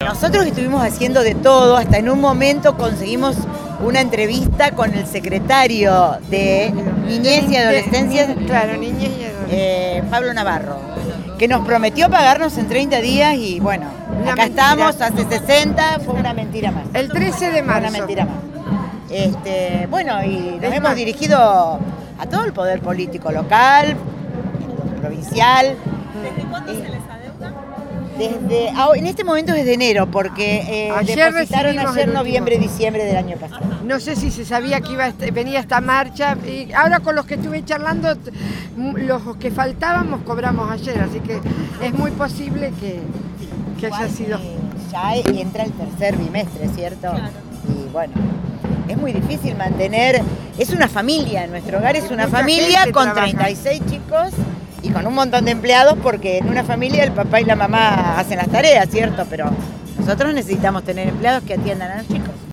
nosotros estuvimos haciendo de todo, hasta en un momento conseguimos una entrevista con el secretario de Niñez y Adolescencia, Claro, Niñez y Adolescencia. Pablo Navarro, que nos prometió pagarnos en 30 días y bueno, Una acá mentira. estamos, hace 60, fue una mentira más. El 13 de Fue una marzo. mentira más. Bueno, y nos Es hemos más. dirigido a todo el poder político local, provincial. ¿Desde cuándo se les adeuda? En este momento es de enero, porque Ayer depositaron recibimos ayer el último. noviembre, diciembre del año pasado. No sé si se sabía que venía esta marcha. Y ahora con los que estuve charlando, los que faltábamos cobramos ayer, así que es muy posible que haya sido. Ya entra el tercer bimestre, ¿cierto? Claro. Y bueno, es muy difícil mantener, es una familia, en nuestro hogar es Y una mucha familia gente con trabaja. 36 chicos y con un montón de empleados, porque en una familia el papá y la mamá hacen las tareas, ¿cierto? Pero nosotros necesitamos tener empleados que atiendan a los chicos.